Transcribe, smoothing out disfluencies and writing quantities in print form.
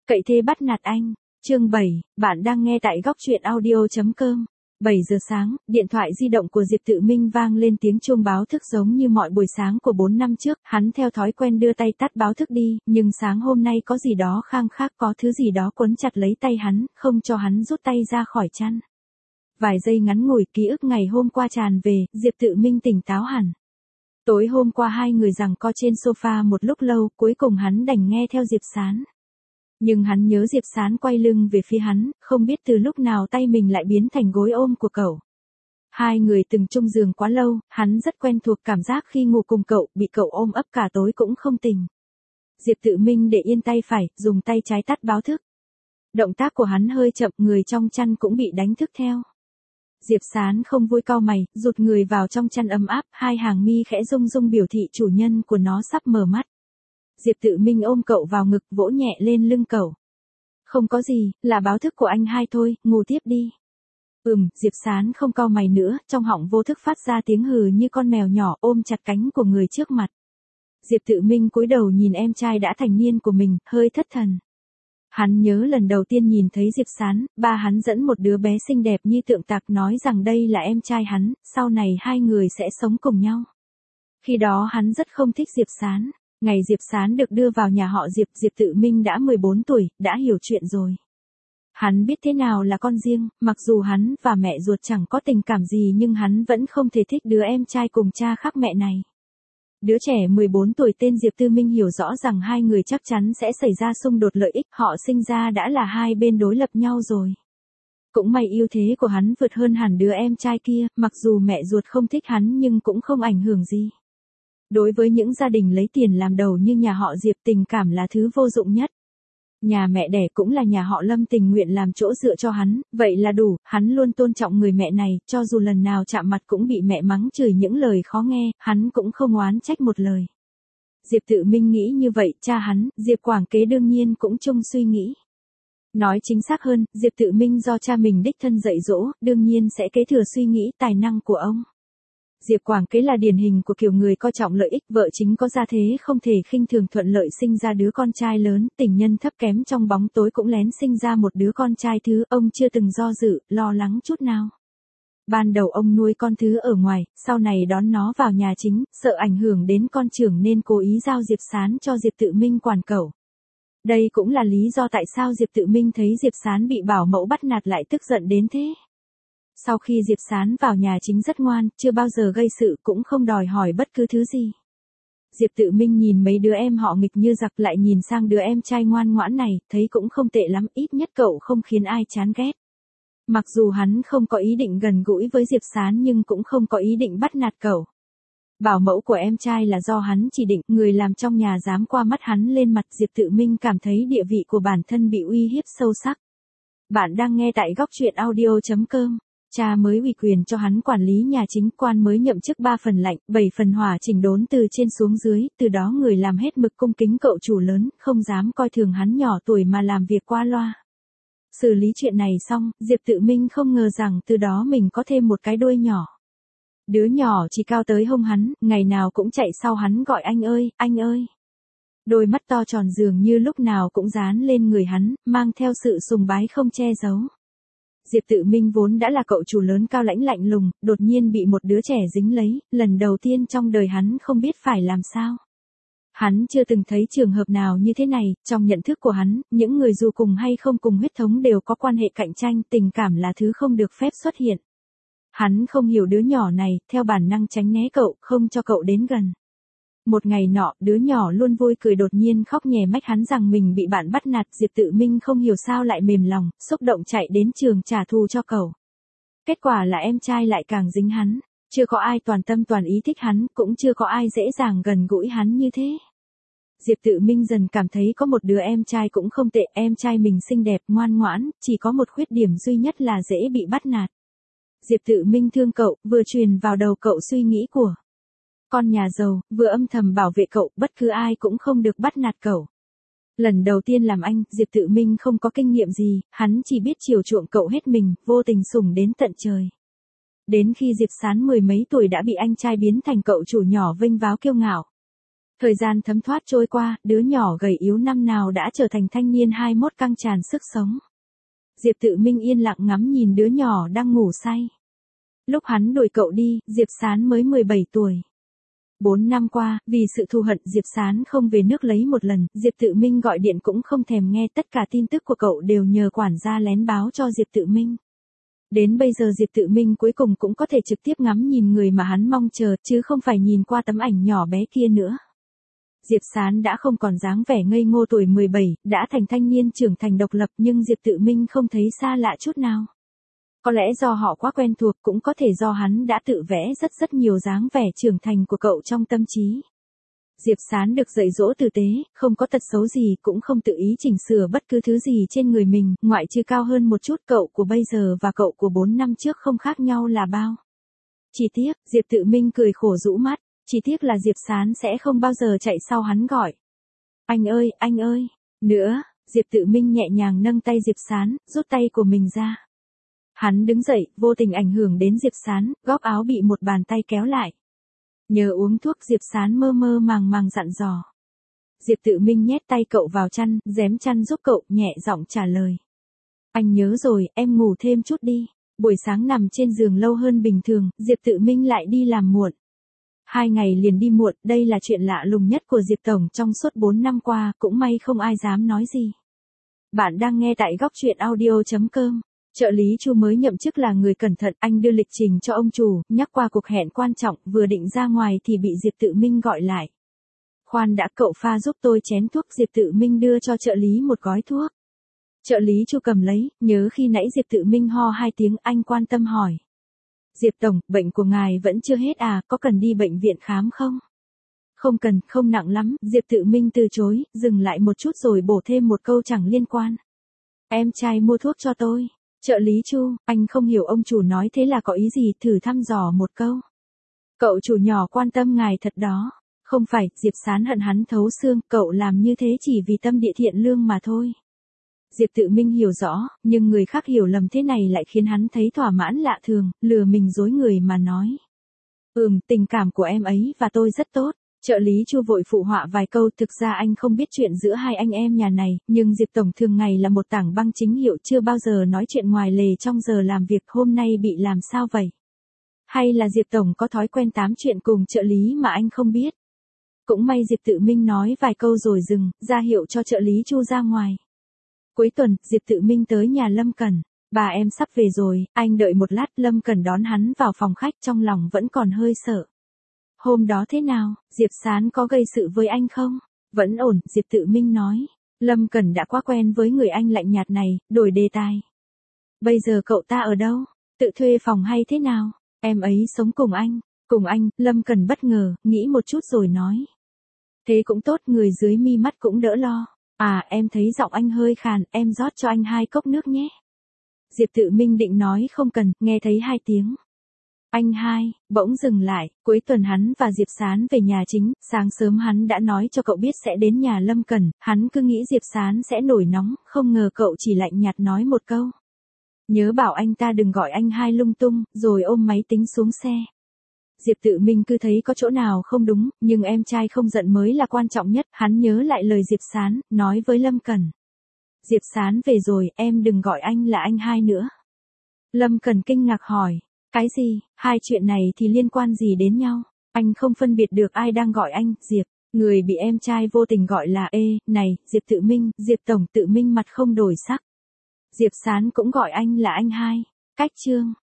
Cậy thế bắt nạt anh. Chương 7, bạn đang nghe tại góc truyện audio.com. 7 giờ sáng, điện thoại di động của Diệp Tự Minh vang lên tiếng chuông báo thức giống như mọi buổi sáng của 4 năm trước, hắn theo thói quen đưa tay tắt báo thức đi, nhưng sáng hôm nay có gì đó khang khác, có thứ gì đó quấn chặt lấy tay hắn, không cho hắn rút tay ra khỏi chăn. Vài giây ngắn ngủi, ký ức ngày hôm qua tràn về, Diệp Tự Minh tỉnh táo hẳn. Tối hôm qua hai người giằng co trên sofa một lúc lâu, cuối cùng hắn đành nghe theo Diệp Sán. Nhưng hắn nhớ Diệp Sán quay lưng về phía hắn, không biết từ lúc nào tay mình lại biến thành gối ôm của cậu. Hai người từng chung giường quá lâu, hắn rất quen thuộc cảm giác khi ngủ cùng cậu, bị cậu ôm ấp cả tối cũng không tỉnh. Diệp Tự Minh để yên tay phải, dùng tay trái tắt báo thức. Động tác của hắn hơi chậm, người trong chăn cũng bị đánh thức theo. Diệp Sán không vui cau mày, rụt người vào trong chăn ấm áp, hai hàng mi khẽ rung rung biểu thị chủ nhân của nó sắp mở mắt. Diệp Tự Minh ôm cậu vào ngực, vỗ nhẹ lên lưng cậu. Không có gì, là báo thức của anh hai thôi, ngủ tiếp đi. Diệp Sán không cau mày nữa, trong họng vô thức phát ra tiếng hừ như con mèo nhỏ ôm chặt cánh của người trước mặt. Diệp Tự Minh cúi đầu nhìn em trai đã thành niên của mình, hơi thất thần. Hắn nhớ lần đầu tiên nhìn thấy Diệp Sán, ba hắn dẫn một đứa bé xinh đẹp như tượng tạc nói rằng đây là em trai hắn, sau này hai người sẽ sống cùng nhau. Khi đó hắn rất không thích Diệp Sán. Ngày Diệp Sán được đưa vào nhà họ Diệp, Diệp Tự Minh đã 14 tuổi, đã hiểu chuyện rồi. Hắn biết thế nào là con riêng, mặc dù hắn và mẹ ruột chẳng có tình cảm gì nhưng hắn vẫn không thể thích đứa em trai cùng cha khác mẹ này. Đứa trẻ 14 tuổi tên Diệp Tự Minh hiểu rõ rằng hai người chắc chắn sẽ xảy ra xung đột lợi ích, họ sinh ra đã là hai bên đối lập nhau rồi. Cũng may ưu thế của hắn vượt hơn hẳn đứa em trai kia, mặc dù mẹ ruột không thích hắn nhưng cũng không ảnh hưởng gì. Đối với những gia đình lấy tiền làm đầu như nhà họ Diệp, tình cảm là thứ vô dụng nhất. Nhà mẹ đẻ cũng là nhà họ Lâm tình nguyện làm chỗ dựa cho hắn, vậy là đủ, hắn luôn tôn trọng người mẹ này, cho dù lần nào chạm mặt cũng bị mẹ mắng chửi những lời khó nghe, hắn cũng không oán trách một lời. Diệp Tự Minh nghĩ như vậy, cha hắn, Diệp Quảng Kế đương nhiên cũng chung suy nghĩ. Nói chính xác hơn, Diệp Tự Minh do cha mình đích thân dạy dỗ, đương nhiên sẽ kế thừa suy nghĩ tài năng của ông. Diệp Quảng Kế là điển hình của kiểu người coi trọng lợi ích, vợ chính có gia thế không thể khinh thường thuận lợi sinh ra đứa con trai lớn, tình nhân thấp kém trong bóng tối cũng lén sinh ra một đứa con trai thứ, ông chưa từng do dự, lo lắng chút nào. Ban đầu ông nuôi con thứ ở ngoài, sau này đón nó vào nhà chính, sợ ảnh hưởng đến con trưởng nên cố ý giao Diệp Sán cho Diệp Tự Minh quản cẩu. Đây cũng là lý do tại sao Diệp Tự Minh thấy Diệp Sán bị bảo mẫu bắt nạt lại tức giận đến thế. Sau khi Diệp Sán vào nhà chính rất ngoan, chưa bao giờ gây sự cũng không đòi hỏi bất cứ thứ gì. Diệp Tự Minh nhìn mấy đứa em họ nghịch như giặc lại nhìn sang đứa em trai ngoan ngoãn này, thấy cũng không tệ lắm, ít nhất cậu không khiến ai chán ghét. Mặc dù hắn không có ý định gần gũi với Diệp Sán nhưng cũng không có ý định bắt nạt cậu. Bảo mẫu của em trai là do hắn chỉ định, người làm trong nhà dám qua mắt hắn lên mặt, Diệp Tự Minh cảm thấy địa vị của bản thân bị uy hiếp sâu sắc. Bạn đang nghe tại góc truyện audio.com. Cha mới ủy quyền cho hắn quản lý nhà chính, quan mới nhậm chức 3 phần lạnh, 7 phần hỏa, chỉnh đốn từ trên xuống dưới, từ đó người làm hết mực cung kính cậu chủ lớn, không dám coi thường hắn nhỏ tuổi mà làm việc qua loa. Xử lý chuyện này xong, Diệp Tự Minh không ngờ rằng từ đó mình có thêm một cái đuôi nhỏ. Đứa nhỏ chỉ cao tới hông hắn, ngày nào cũng chạy sau hắn gọi anh ơi, anh ơi. Đôi mắt to tròn dường như lúc nào cũng dán lên người hắn, mang theo sự sùng bái không che giấu. Diệp Tự Minh vốn đã là cậu chủ lớn cao lãnh lạnh lùng, đột nhiên bị một đứa trẻ dính lấy, lần đầu tiên trong đời hắn không biết phải làm sao. Hắn chưa từng thấy trường hợp nào như thế này, trong nhận thức của hắn, những người dù cùng hay không cùng huyết thống đều có quan hệ cạnh tranh, tình cảm là thứ không được phép xuất hiện. Hắn không hiểu đứa nhỏ này, theo bản năng tránh né cậu, không cho cậu đến gần. Một ngày nọ, đứa nhỏ luôn vui cười đột nhiên khóc nhè mách hắn rằng mình bị bạn bắt nạt, Diệp Tự Minh không hiểu sao lại mềm lòng, xúc động chạy đến trường trả thù cho cậu. Kết quả là em trai lại càng dính hắn, chưa có ai toàn tâm toàn ý thích hắn, cũng chưa có ai dễ dàng gần gũi hắn như thế. Diệp Tự Minh dần cảm thấy có một đứa em trai cũng không tệ, em trai mình xinh đẹp, ngoan ngoãn, chỉ có một khuyết điểm duy nhất là dễ bị bắt nạt. Diệp Tự Minh thương cậu, vừa truyền vào đầu cậu suy nghĩ của con nhà giàu, vừa âm thầm bảo vệ cậu, bất cứ ai cũng không được bắt nạt cậu. Lần đầu tiên làm anh, Diệp Tự Minh không có kinh nghiệm gì, hắn chỉ biết chiều chuộng cậu hết mình, vô tình sủng đến tận trời. Đến khi Diệp Sán 10 mấy tuổi đã bị anh trai biến thành cậu chủ nhỏ vênh váo kiêu ngạo. Thời gian thấm thoát trôi qua, đứa nhỏ gầy yếu năm nào đã trở thành thanh niên 21 căng tràn sức sống. Diệp Tự Minh yên lặng ngắm nhìn đứa nhỏ đang ngủ say. Lúc hắn đuổi cậu đi, Diệp Sán mới 17 tuổi. 4 năm qua, vì sự thù hận Diệp Sán không về nước lấy một lần, Diệp Tự Minh gọi điện cũng không thèm nghe, tất cả tin tức của cậu đều nhờ quản gia lén báo cho Diệp Tự Minh. Đến bây giờ Diệp Tự Minh cuối cùng cũng có thể trực tiếp ngắm nhìn người mà hắn mong chờ, chứ không phải nhìn qua tấm ảnh nhỏ bé kia nữa. Diệp Sán đã không còn dáng vẻ ngây ngô tuổi 17, đã thành thanh niên trưởng thành độc lập, nhưng Diệp Tự Minh không thấy xa lạ chút nào. Có lẽ do họ quá quen thuộc, cũng có thể do hắn đã tự vẽ rất nhiều dáng vẻ trưởng thành của cậu trong tâm trí. Diệp Sán được dạy dỗ tử tế, không có tật xấu gì, cũng không tự ý chỉnh sửa bất cứ thứ gì trên người mình, ngoại trừ cao hơn một chút. Cậu của bây giờ và cậu của 4 năm trước không khác nhau là bao. Chỉ tiếc, Diệp Tự Minh cười khổ rũ mắt, chỉ tiếc là Diệp Sán sẽ không bao giờ chạy sau hắn gọi. Anh ơi, nữa, Diệp Tự Minh nhẹ nhàng nâng tay Diệp Sán, rút tay của mình ra. Hắn đứng dậy, vô tình ảnh hưởng đến Diệp Sán, góc áo bị một bàn tay kéo lại. Nhờ uống thuốc, Diệp Sán mơ màng dặn dò. Diệp Tự Minh nhét tay cậu vào chăn, rém chăn giúp cậu, nhẹ giọng trả lời. Anh nhớ rồi, em ngủ thêm chút đi. Buổi sáng nằm trên giường lâu hơn bình thường, Diệp Tự Minh lại đi làm muộn. 2 ngày liền đi muộn, đây là chuyện lạ lùng nhất của Diệp Tổng trong suốt 4 năm qua, cũng may không ai dám nói gì. Bạn đang nghe tại góc truyện audio.com. Trợ lý Chu mới nhậm chức là người cẩn thận, anh đưa lịch trình cho ông chủ, nhắc qua cuộc hẹn quan trọng, vừa định ra ngoài thì bị Diệp Tự Minh gọi lại. Khoan đã, cậu pha giúp tôi chén thuốc. Diệp Tự Minh đưa cho trợ lý một gói thuốc. Trợ lý Chu cầm lấy, nhớ khi nãy Diệp Tự Minh ho 2 tiếng, anh quan tâm hỏi. Diệp Tổng, bệnh của ngài vẫn chưa hết à, có cần đi bệnh viện khám không? Không cần, không nặng lắm. Diệp Tự Minh từ chối, dừng lại một chút rồi bổ thêm một câu chẳng liên quan. Em trai mua thuốc cho tôi. Trợ lý Chu, anh không hiểu ông chủ nói thế là có ý gì, thử thăm dò một câu. Cậu chủ nhỏ quan tâm ngài thật đó. Không phải, Diệp Sán hận hắn thấu xương, cậu làm như thế chỉ vì tâm địa thiện lương mà thôi. Diệp Tự Minh hiểu rõ, nhưng người khác hiểu lầm thế này lại khiến hắn thấy thỏa mãn lạ thường, lừa mình dối người mà nói. Tình cảm của em ấy và tôi rất tốt. Trợ lý Chu vội phụ họa vài câu, thực ra anh không biết chuyện giữa hai anh em nhà này, nhưng Diệp Tổng thường ngày là một tảng băng chính hiệu, chưa bao giờ nói chuyện ngoài lề trong giờ làm việc, hôm nay bị làm sao vậy? Hay là Diệp Tổng có thói quen tám chuyện cùng trợ lý mà anh không biết? Cũng may Diệp Tự Minh nói vài câu rồi dừng, ra hiệu cho trợ lý Chu ra ngoài. Cuối tuần, Diệp Tự Minh tới nhà Lâm Cẩn. Bà em sắp về rồi, anh đợi một lát. Lâm Cẩn đón hắn vào phòng khách, trong lòng vẫn còn hơi sợ. Hôm đó thế nào, Diệp Sán có gây sự với anh không? Vẫn ổn, Diệp Tự Minh nói. Lâm Cẩn đã quá quen với người anh lạnh nhạt này, đổi đề tài. Bây giờ cậu ta ở đâu? Tự thuê phòng hay thế nào? Em ấy sống cùng anh. Cùng anh, Lâm Cẩn bất ngờ, nghĩ một chút rồi nói. Thế cũng tốt, người dưới mi mắt cũng đỡ lo. À, em thấy giọng anh hơi khàn, em rót cho anh 2 cốc nước nhé. Diệp Tự Minh định nói không cần, nghe thấy 2 tiếng. Anh hai, bỗng dừng lại. Cuối tuần hắn và Diệp Sán về nhà chính, sáng sớm hắn đã nói cho cậu biết sẽ đến nhà Lâm Cẩn, hắn cứ nghĩ Diệp Sán sẽ nổi nóng, không ngờ cậu chỉ lạnh nhạt nói một câu. Nhớ bảo anh ta đừng gọi anh hai lung tung, rồi ôm máy tính xuống xe. Diệp Tự Minh cứ thấy có chỗ nào không đúng, nhưng em trai không giận mới là quan trọng nhất, hắn nhớ lại lời Diệp Sán, nói với Lâm Cẩn. Diệp Sán về rồi, em đừng gọi anh là anh hai nữa. Lâm Cẩn kinh ngạc hỏi. Cái gì, 2 chuyện này thì liên quan gì đến nhau? Anh không phân biệt được ai đang gọi anh, Diệp. Người bị em trai vô tình gọi là này, Diệp Tự Minh, Diệp Tổng. Tự Minh mặt không đổi sắc. Diệp Sán cũng gọi anh là anh hai. Cách chương.